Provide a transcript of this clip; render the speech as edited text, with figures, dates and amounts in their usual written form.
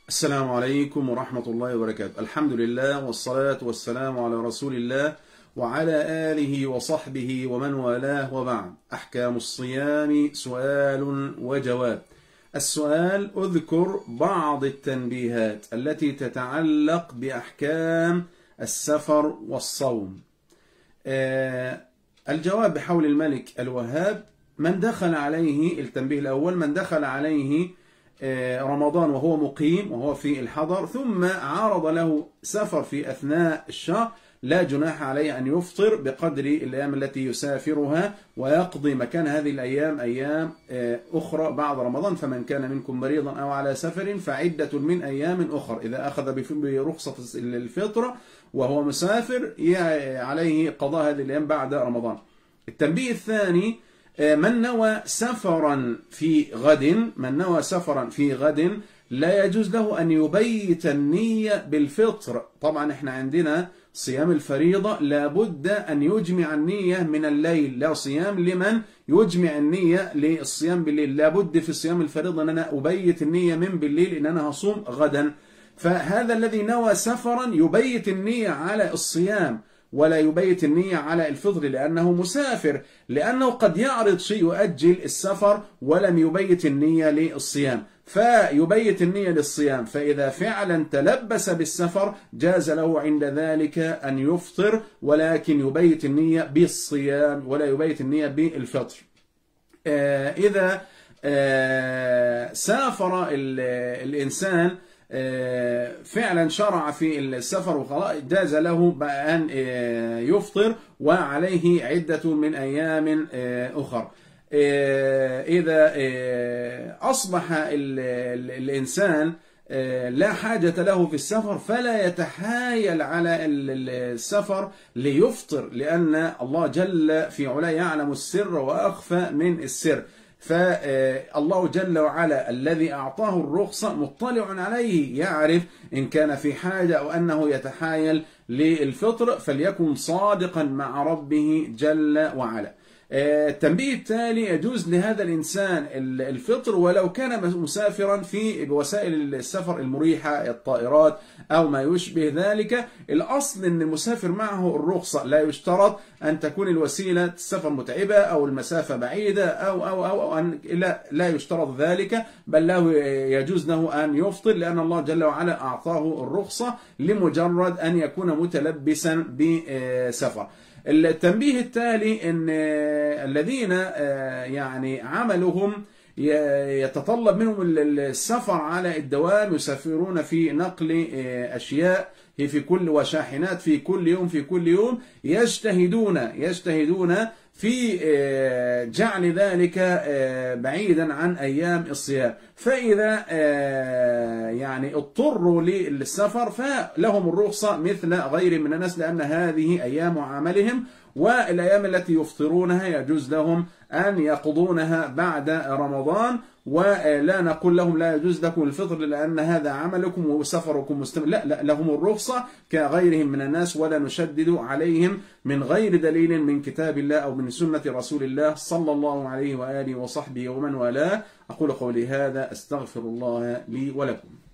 السلام عليكم ورحمة الله وبركاته. الحمد لله والصلاة والسلام على رسول الله وعلى آله وصحبه ومن والاه، وبعد. أحكام الصيام سؤال وجواب. السؤال: اذكر بعض التنبيهات التي تتعلق بأحكام السفر والصوم. الجواب بحول الملك الوهاب: من دخل عليه، التنبيه الأول، من دخل عليه رمضان وهو مقيم وهو في الحضر، ثم عارض له سفر في أثناء الشهر، لا جناح عليه أن يفطر بقدر الأيام التي يسافرها، ويقضي مكان هذه الأيام أيام أخرى بعد رمضان. فمن كان منكم مريضا أو على سفر فعدة من أيام أخرى. إذا أخذ برخصة الفطرة وهو مسافر عليه قضاء هذه الأيام بعد رمضان. التنبيه الثاني: من نوى سفرا في غد لا يجوز له أن يبيت النية بالفطر. طبعا احنا عندنا صيام الفريضة لابد أن يجمع النية من الليل، لا صيام لمن يجمع النية للصيام بالليل. لابد في صيام الفريضة أن أنا أبيت النية من بالليل إن أنا هصوم غدا. فهذا الذي نوى سفرا يبيت النية على الصيام ولا يبيت النية على الفطر لأنه مسافر، لأنه قد يعرض شيء يؤجل السفر ولم يبيت النية للصيام، فيبيت النية للصيام. فإذا فعلا تلبس بالسفر جاز له عند ذلك أن يفطر، ولكن يبيت النية بالصيام ولا يبيت النية بالفطر. إذا سافر الإنسان فعلا شرع في السفر وخلاص، جاز له أن يفطر وعليه عدة من أيام أخرى. إذا أصبح الإنسان لا حاجة له في السفر فلا يتحايل على السفر ليفطر، لأن الله جل في علاه يعلم السر وأخفى من السر. فالله جل وعلا الذي أعطاه الرخصة مطلع عليه، يعرف إن كان في حاجة أو أنه يتحايل للفطر، فليكن صادقا مع ربه جل وعلا. التنبيه التالي: يجوز لهذا الإنسان الفطر ولو كان مسافرا في وسائل السفر المريحة، الطائرات أو ما يشبه ذلك. الأصل أن المسافر معه الرخصة، لا يشترط أن تكون الوسيلة السفر متعبة أو المسافة بعيدة أو أن لا يشترط ذلك، بل له يجوز له أن يفطر، لأن الله جل وعلا أعطاه الرخصة لمجرد أن يكون متلبسا بسفر. التنبيه التالي: ان الذين يعني عملهم يتطلب منهم السفر على الدوام، يسافرون في نقل أشياء في كل وشاحنات في كل يوم يجتهدون في جعل ذلك بعيدا عن أيام الصيام. فإذا يعني اضطروا للسفر فلهم الرخصة مثل غير من الناس، لأن هذه أيام عملهم، والأيام التي يفطرونها يجوز لهم أن يقضونها بعد رمضان. ولا نقول لهم لا يجوز لكم الفطر لأن هذا عملكم وسفركم مستمر، لا، لهم الرخصة كغيرهم من الناس، ولا نشدد عليهم من غير دليل من كتاب الله أو من سنة رسول الله صلى الله عليه وآله وصحبه ومن والاه. أقول قولي هذا، أستغفر الله لي ولكم.